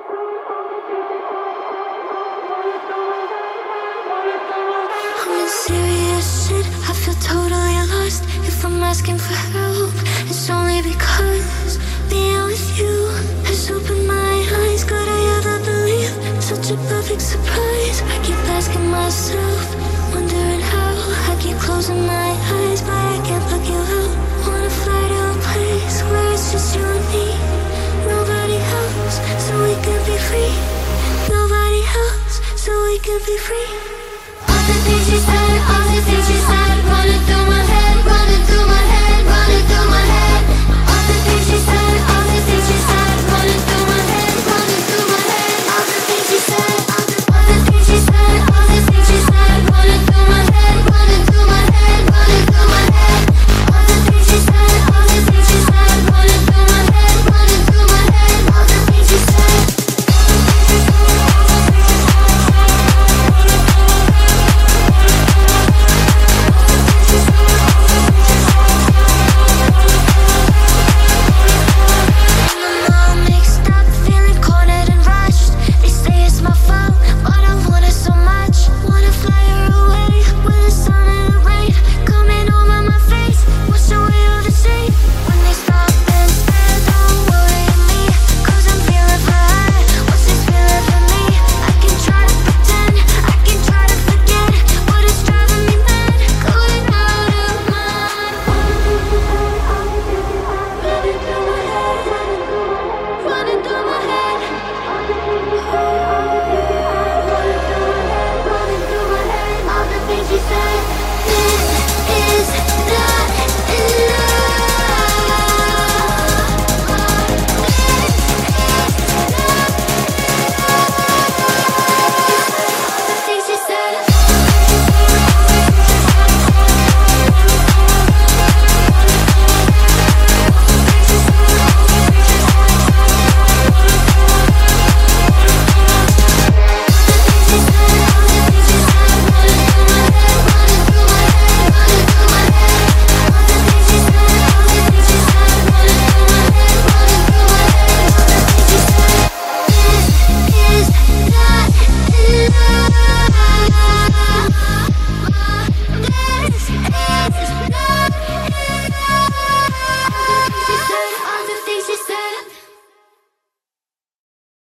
I'm in serious shit, I feel totally lost. If I'm asking for help, it's only because being with you has opened my eyes. Could I ever believe such a perfect surprise? I keep asking myself, wondering how. I keep closing my eyes, but I can't look you out. Wanna fly to a place where it's just you and me. Nobody else, so we can be free. Nobody else, so we can be free. All the things you said